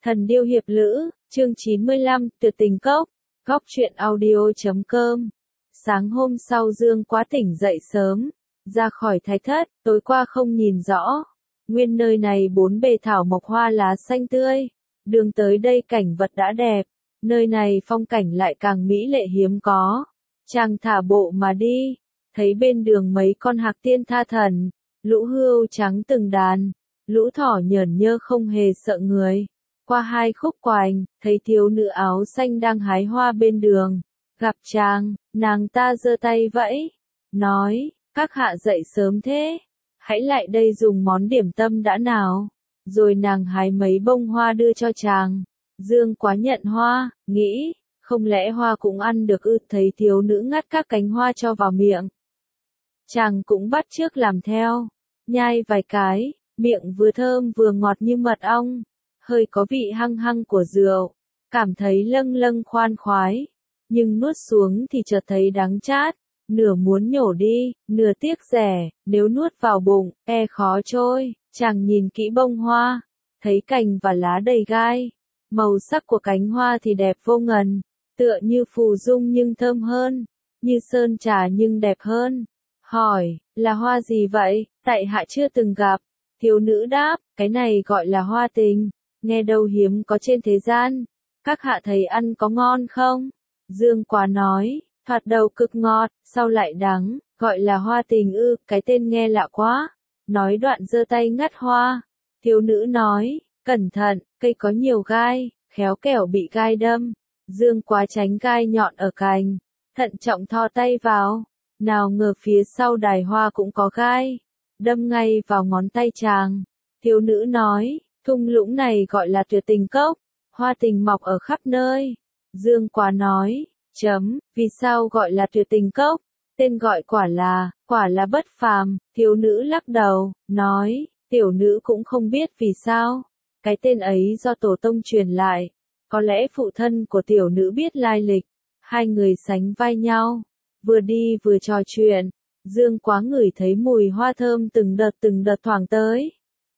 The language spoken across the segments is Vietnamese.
Thần điêu hiệp lữ, chương 95, tuyệt tình cốc, góc truyện audio.com. Sáng hôm sau Dương Quá tỉnh dậy sớm, ra khỏi thái thất, tối qua không nhìn rõ. Nguyên nơi này bốn bề thảo mộc hoa lá xanh tươi, đường tới đây cảnh vật đã đẹp, nơi này phong cảnh lại càng mỹ lệ hiếm có. Chàng thả bộ mà đi, thấy bên đường mấy con hạc tiên tha thần, lũ hươu trắng từng đàn, lũ thỏ nhởn nhơ không hề sợ người. Qua hai khúc quành, thấy thiếu nữ áo xanh đang hái hoa bên đường. Gặp chàng, nàng ta giơ tay vẫy, nói, các hạ dậy sớm thế, hãy lại đây dùng món điểm tâm đã nào. Rồi nàng hái mấy bông hoa đưa cho chàng. Dương Quá nhận hoa, nghĩ, không lẽ hoa cũng ăn được ư? Thấy thiếu nữ ngắt các cánh hoa cho vào miệng. Chàng cũng bắt chước làm theo, nhai vài cái, miệng vừa thơm vừa ngọt như mật ong. Hơi có vị hăng hăng của rượu, cảm thấy lâng lâng khoan khoái, nhưng nuốt xuống thì chợt thấy đắng chát, nửa muốn nhổ đi, nửa tiếc rẻ, nếu nuốt vào bụng, khó trôi. Chàng nhìn kỹ bông hoa, thấy cành và lá đầy gai, màu sắc của cánh hoa thì đẹp vô ngần, tựa như phù dung nhưng thơm hơn, như sơn trà nhưng đẹp hơn. Hỏi, là hoa gì vậy? Tại hạ chưa từng gặp. Thiếu nữ đáp, cái này gọi là hoa tình. Nghe đâu hiếm có trên thế gian, các hạ thấy ăn có ngon không? Dương Quá nói, thoạt đầu cực ngọt, sau lại đắng, gọi là hoa tình ư, cái tên nghe lạ quá. Nói đoạn giơ tay ngắt hoa. Thiếu nữ nói, cẩn thận, cây có nhiều gai, khéo kẻo bị gai đâm. Dương Quá tránh gai nhọn ở cành, thận trọng thò tay vào, nào ngờ phía sau đài hoa cũng có gai, đâm ngay vào ngón tay chàng. Thiếu nữ nói, thung lũng này gọi là tuyệt tình cốc, hoa tình mọc ở khắp nơi. Dương Quá nói, vì sao gọi là tuyệt tình cốc? Tên gọi quả là bất phàm. Thiếu nữ lắc đầu, nói, tiểu nữ cũng không biết vì sao. Cái tên ấy do tổ tông truyền lại, có lẽ phụ thân của tiểu nữ biết lai lịch. Hai người sánh vai nhau, vừa đi vừa trò chuyện. Dương Quá ngửi thấy mùi hoa thơm từng đợt thoảng tới.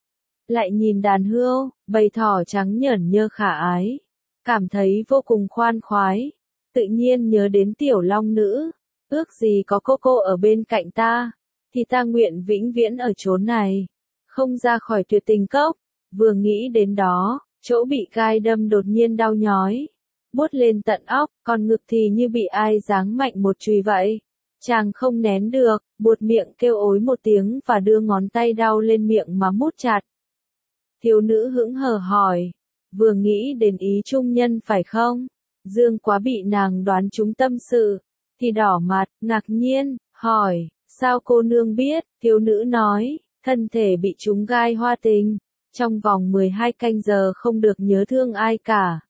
Lại nhìn đàn hươu, bầy thỏ trắng nhởn nhơ khả ái, cảm thấy vô cùng khoan khoái, tự nhiên nhớ đến tiểu long nữ, ước gì có cô ở bên cạnh ta, thì ta nguyện vĩnh viễn ở chốn này, không ra khỏi tuyệt tình cốc. Vừa nghĩ đến đó, chỗ bị gai đâm đột nhiên đau nhói, buốt lên tận óc, còn ngực thì như bị ai giáng mạnh một chùy vậy. Chàng không nén được, buột miệng kêu ối một tiếng và đưa ngón tay đau lên miệng mà mút chặt. Thiếu nữ hững hờ hỏi, vừa nghĩ đến ý trung nhân phải không? Dương Quá bị nàng đoán trúng tâm sự, thì đỏ mặt, ngạc nhiên, hỏi, sao cô nương biết? Thiếu nữ nói, thân thể bị trúng gai hoa tình, trong vòng 12 canh giờ không được nhớ thương ai cả.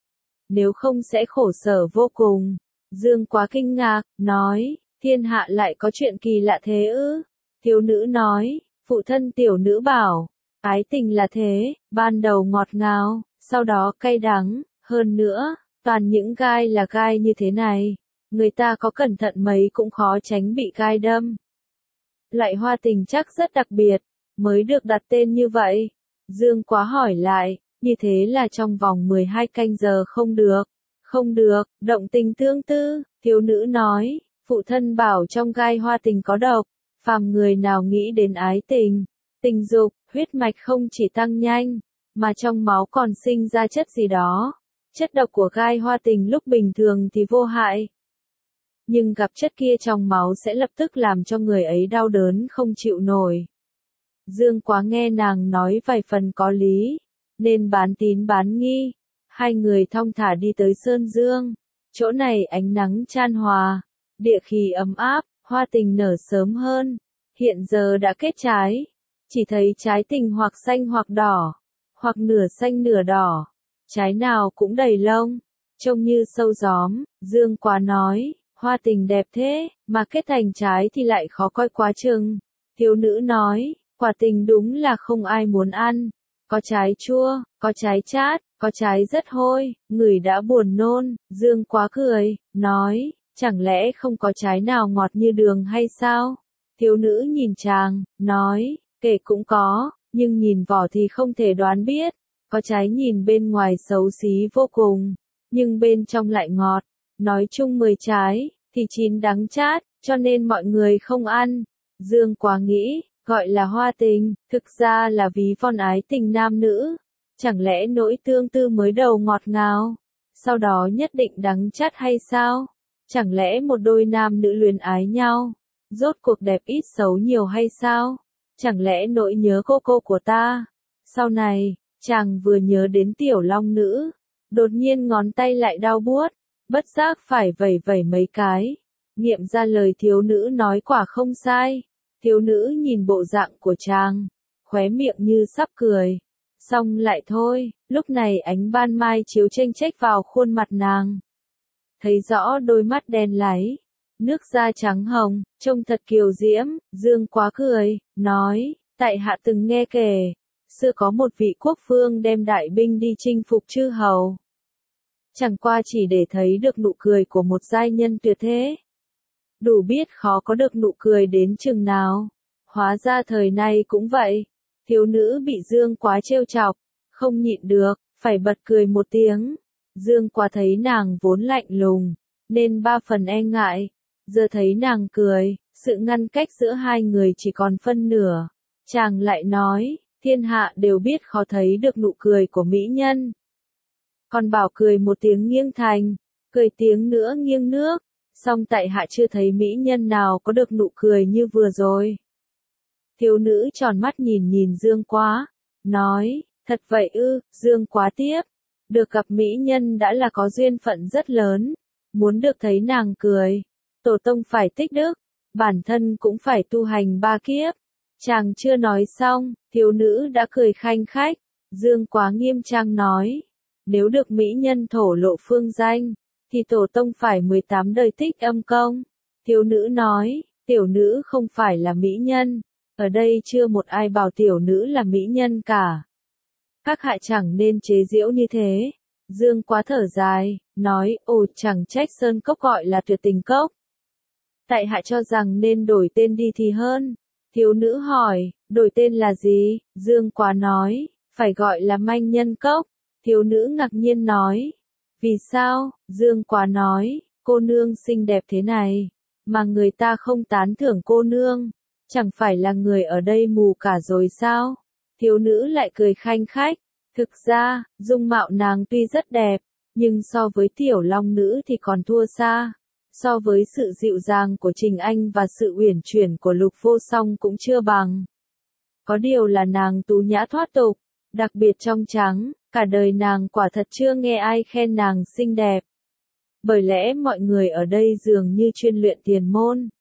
Nếu không sẽ khổ sở vô cùng. Dương Quá kinh ngạc, nói, thiên hạ lại có chuyện kỳ lạ thế ư? Thiếu nữ nói, phụ thân tiểu nữ bảo, ái tình là thế, ban đầu ngọt ngào, sau đó cay đắng, hơn nữa, toàn những gai là gai như thế này, người ta có cẩn thận mấy cũng khó tránh bị gai đâm. Loại hoa tình chắc rất đặc biệt, mới được đặt tên như vậy. Dương Quá hỏi lại, như thế là trong vòng 12 canh giờ không được, động tình tương tư. Thiếu nữ nói, phụ thân bảo trong gai hoa tình có độc, phàm người nào nghĩ đến ái tình, tình dục, huyết mạch không chỉ tăng nhanh, mà trong máu còn sinh ra chất gì đó. Chất độc của gai hoa tình lúc bình thường thì vô hại, nhưng gặp chất kia trong máu sẽ lập tức làm cho người ấy đau đớn không chịu nổi. Dương Quá nghe nàng nói vài phần có lý, nên bán tín bán nghi. Hai người thong thả đi tới Sơn Dương. Chỗ này ánh nắng chan hòa, địa khí ấm áp, hoa tình nở sớm hơn. Hiện giờ đã kết trái, chỉ thấy trái tình hoặc xanh hoặc đỏ, hoặc nửa xanh nửa đỏ. Trái nào cũng đầy lông, trông như sâu gióm. Dương Quá nói, hoa tình đẹp thế, mà kết thành trái thì lại khó coi quá chừng. Thiếu nữ nói, quả tình đúng là không ai muốn ăn. Có trái chua, có trái chát, có trái rất hôi, ngửi đã buồn nôn. Dương Quá cười, nói, chẳng lẽ không có trái nào ngọt như đường hay sao? Thiếu nữ nhìn chàng, nói, kể cũng có, nhưng nhìn vỏ thì không thể đoán biết. Có trái nhìn bên ngoài xấu xí vô cùng, nhưng bên trong lại ngọt. Nói chung 10 trái, thì 9 đắng chát, cho nên mọi người không ăn. Dương Quá nghĩ, gọi là hoa tình, thực ra là ví von ái tình nam nữ. Chẳng lẽ nỗi tương tư mới đầu ngọt ngào, sau đó nhất định đắng chát hay sao? Chẳng lẽ một đôi nam nữ luyến ái nhau, rốt cuộc đẹp ít xấu nhiều hay sao? Chẳng lẽ nỗi nhớ cô của ta? Sau này, chàng vừa nhớ đến tiểu long nữ, đột nhiên ngón tay lại đau buốt, bất giác phải vẩy vẩy mấy cái. Nghiệm ra lời thiếu nữ nói quả không sai. Thiếu nữ nhìn bộ dạng của chàng, khóe miệng như sắp cười. Xong lại thôi, lúc này ánh ban mai chiếu chênh chếch vào khuôn mặt nàng. Thấy rõ đôi mắt đen láy, nước da trắng hồng, trông thật kiều diễm. Dương Quá cười, nói, tại hạ từng nghe kể, xưa có một vị quốc vương đem đại binh đi chinh phục chư hầu. Chẳng qua chỉ để thấy được nụ cười của một giai nhân tuyệt thế. Đủ biết khó có được nụ cười đến chừng nào. Hóa ra thời nay cũng vậy. Thiếu nữ bị Dương Quá trêu chọc, không nhịn được, phải bật cười một tiếng. Dương Quá thấy nàng vốn lạnh lùng, nên 3 phần e ngại. Giờ thấy nàng cười, sự ngăn cách giữa hai người chỉ còn phân nửa. Chàng lại nói, thiên hạ đều biết khó thấy được nụ cười của mỹ nhân. Còn bảo cười một tiếng nghiêng thành, cười tiếng nữa nghiêng nước. Song tại hạ chưa thấy mỹ nhân nào có được nụ cười như vừa rồi. Thiếu nữ tròn mắt nhìn nhìn Dương Quá, nói, thật vậy ư? Dương Quá tiếp, được gặp mỹ nhân đã là có duyên phận rất lớn, muốn được thấy nàng cười, tổ tông phải tích đức, bản thân cũng phải tu hành 3 kiếp. Chàng chưa nói xong, thiếu nữ đã cười khanh khách. Dương Quá nghiêm trang nói, nếu được mỹ nhân thổ lộ phương danh, thì tổ tông phải 18 đời tích âm công. Thiếu nữ nói, tiểu nữ không phải là mỹ nhân, ở đây chưa một ai bảo tiểu nữ là mỹ nhân cả. Các hạ chẳng nên chế giễu như thế. Dương Quá thở dài, nói, ồ chẳng trách sơn cốc gọi là tuyệt tình cốc. Tại hạ cho rằng nên đổi tên đi thì hơn. Thiếu nữ hỏi, đổi tên là gì? Dương Quá nói, phải gọi là manh nhân cốc. Thiếu nữ ngạc nhiên nói, vì sao? Dương Quá nói, cô nương xinh đẹp thế này, mà người ta không tán thưởng cô nương, chẳng phải là người ở đây mù cả rồi sao? Thiếu nữ lại cười khanh khách, thực ra, dung mạo nàng tuy rất đẹp, nhưng so với tiểu long nữ thì còn thua xa. So với sự dịu dàng của Trình Anh và sự uyển chuyển của Lục Vô Song cũng chưa bằng. Có điều là nàng tú nhã thoát tục, đặc biệt trong trắng, cả đời nàng quả thật chưa nghe ai khen nàng xinh đẹp. Bởi lẽ mọi người ở đây dường như chuyên luyện tiền môn.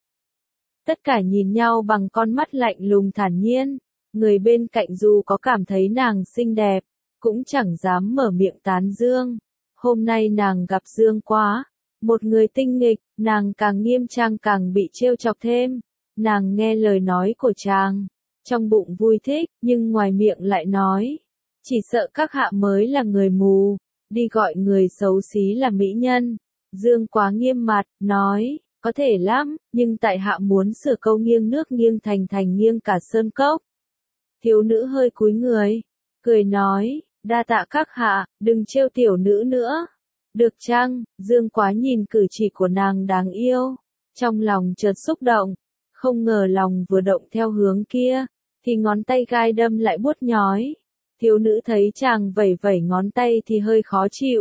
Tất cả nhìn nhau bằng con mắt lạnh lùng thản nhiên, người bên cạnh dù có cảm thấy nàng xinh đẹp, cũng chẳng dám mở miệng tán dương. Hôm nay nàng gặp Dương Quá, một người tinh nghịch, nàng càng nghiêm trang càng bị trêu chọc thêm. Nàng nghe lời nói của chàng, trong bụng vui thích, nhưng ngoài miệng lại nói, chỉ sợ các hạ mới là người mù, đi gọi người xấu xí là mỹ nhân. Dương Quá nghiêm mặt, nói, có thể lắm, nhưng tại hạ muốn sửa câu nghiêng nước nghiêng thành thành nghiêng cả sơn cốc. Thiếu nữ hơi cúi người, cười nói, đa tạ các hạ, đừng trêu tiểu nữ nữa. Được chăng? Dương Quá nhìn cử chỉ của nàng đáng yêu, trong lòng chợt xúc động, không ngờ lòng vừa động theo hướng kia, thì ngón tay gai đâm lại buốt nhói. Thiếu nữ thấy chàng vẩy vẩy ngón tay thì hơi khó chịu.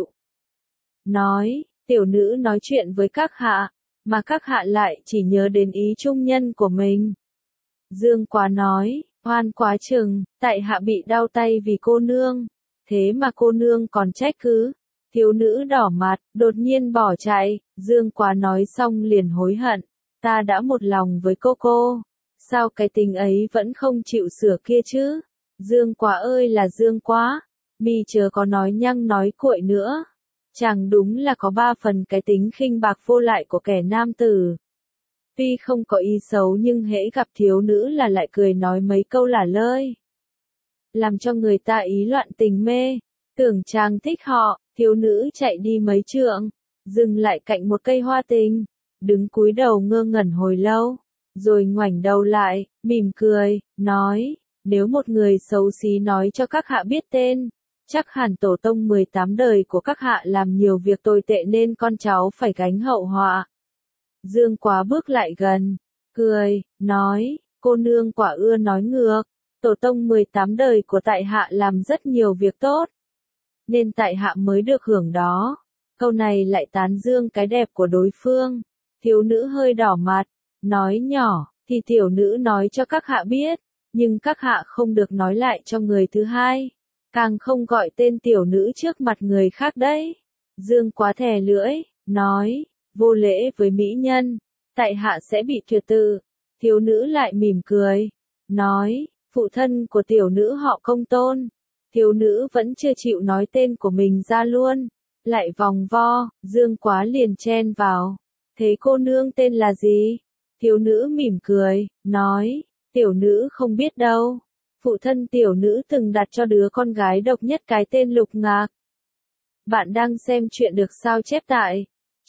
Nói, tiểu nữ nói chuyện với các hạ, mà các hạ lại chỉ nhớ đến ý trung nhân của mình. Dương Quá nói, oan quá chừng, tại hạ bị đau tay vì cô nương, thế mà cô nương còn trách cứ. Thiếu nữ đỏ mặt, đột nhiên bỏ chạy. Dương Quá nói xong liền hối hận, ta đã một lòng với cô, sao cái tình ấy vẫn không chịu sửa kia chứ? Dương Quá ơi là Dương Quá, mi chớ có nói nhăng nói cuội nữa. Chàng đúng là có 3 phần cái tính khinh bạc vô lại của kẻ nam tử. Tuy không có ý xấu nhưng hễ gặp thiếu nữ là lại cười nói mấy câu lả lơi, làm cho người ta ý loạn tình mê. Tưởng chàng thích họ, thiếu nữ chạy đi mấy trượng, dừng lại cạnh một cây hoa tình, đứng cúi đầu ngơ ngẩn hồi lâu, rồi ngoảnh đầu lại, mỉm cười, nói, nếu một người xấu xí nói cho các hạ biết tên, Chắc hẳn tổ tông 18 đời của các hạ làm nhiều việc tồi tệ nên con cháu phải gánh hậu họa. Dương Quá bước lại gần, cười, nói, cô nương quả ưa nói ngược, tổ tông 18 đời của tại hạ làm rất nhiều việc tốt, nên tại hạ mới được hưởng đó. Câu này lại tán dương cái đẹp của đối phương. Thiếu nữ hơi đỏ mặt, nói nhỏ, thì tiểu nữ nói cho các hạ biết, nhưng các hạ không được nói lại cho người thứ hai, càng không gọi tên tiểu nữ trước mặt người khác đấy. Dương Quá thè lưỡi, nói, vô lễ với mỹ nhân, tại hạ sẽ bị tuyệt tự. Thiếu nữ lại mỉm cười, nói, phụ thân của tiểu nữ họ Công Tôn. Thiếu nữ vẫn chưa chịu nói tên của mình ra luôn, lại vòng vo. Dương Quá liền chen vào, thế cô nương tên là gì? Thiếu nữ mỉm cười, nói, tiểu nữ không biết đâu. Phụ thân tiểu nữ từng đặt cho đứa con gái độc nhất cái tên Lục Ngạc. Bạn đang xem chuyện được sao chép tại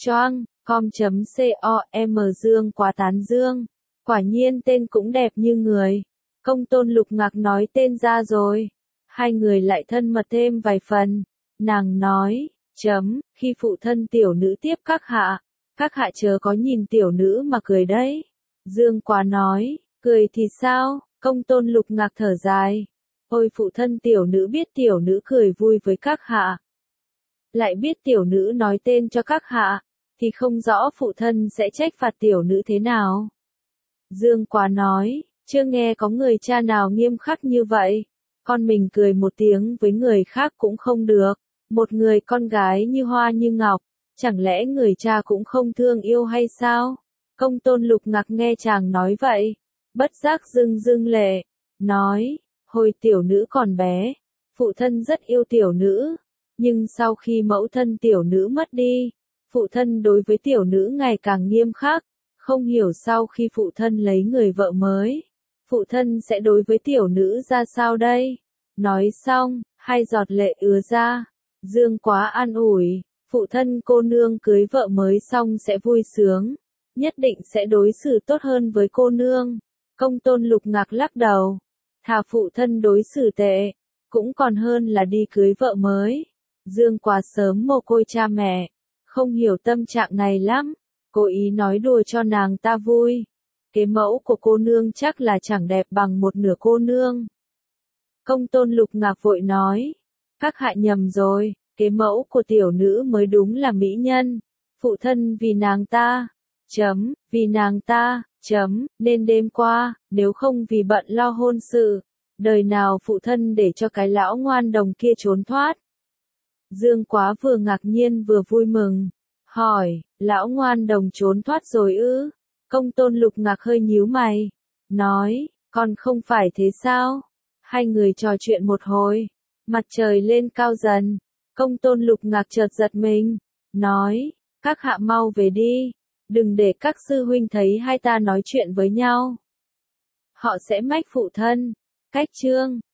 choang.com. Dương Quá tán dương, quả nhiên tên cũng đẹp như người. Công Tôn Lục Ngạc nói tên ra rồi, hai người lại thân mật thêm vài phần. Nàng nói, khi phụ thân tiểu nữ tiếp các hạ chớ có nhìn tiểu nữ mà cười đấy. Dương Quá nói, cười thì sao? Công Tôn Lục Ngạc thở dài, ôi phụ thân tiểu nữ biết tiểu nữ cười vui với các hạ, lại biết tiểu nữ nói tên cho các hạ, thì không rõ phụ thân sẽ trách phạt tiểu nữ thế nào. Dương Quá nói, chưa nghe có người cha nào nghiêm khắc như vậy, con mình cười một tiếng với người khác cũng không được, một người con gái như hoa như ngọc, chẳng lẽ người cha cũng không thương yêu hay sao? Công Tôn Lục Ngạc nghe chàng nói vậy, bất giác rưng rưng lệ, nói, hồi tiểu nữ còn bé, phụ thân rất yêu tiểu nữ, nhưng sau khi mẫu thân tiểu nữ mất đi, phụ thân đối với tiểu nữ ngày càng nghiêm khắc, không hiểu sau khi phụ thân lấy người vợ mới, phụ thân sẽ đối với tiểu nữ ra sao đây? Nói xong, hai giọt lệ ứa ra. Dương Quá an ủi, phụ thân cô nương cưới vợ mới xong sẽ vui sướng, nhất định sẽ đối xử tốt hơn với cô nương. Công Tôn Lục Ngạc lắc đầu, thà phụ thân đối xử tệ, cũng còn hơn là đi cưới vợ mới. Dương Quá sớm mồ côi cha mẹ, không hiểu tâm trạng này lắm, cố ý nói đùa cho nàng ta vui. Cái mẫu của cô nương chắc là chẳng đẹp bằng một nửa cô nương. Công Tôn Lục Ngạc vội nói, các hạ nhầm rồi, cái mẫu của tiểu nữ mới đúng là mỹ nhân. Phụ thân vì nàng ta, vì nàng ta, nên đêm qua, nếu không vì bận lo hôn sự, đời nào phụ thân để cho cái lão ngoan đồng kia trốn thoát. Dương Quá vừa ngạc nhiên vừa vui mừng, hỏi, lão ngoan đồng trốn thoát rồi ư? Công Tôn Lục Ngạc hơi nhíu mày, nói, còn không phải thế sao? Hai người trò chuyện một hồi, mặt trời lên cao dần, Công Tôn Lục Ngạc chợt giật mình, nói, các hạ mau về đi, đừng để các sư huynh thấy hai ta nói chuyện với nhau. Họ sẽ mách phụ thân. Cách chương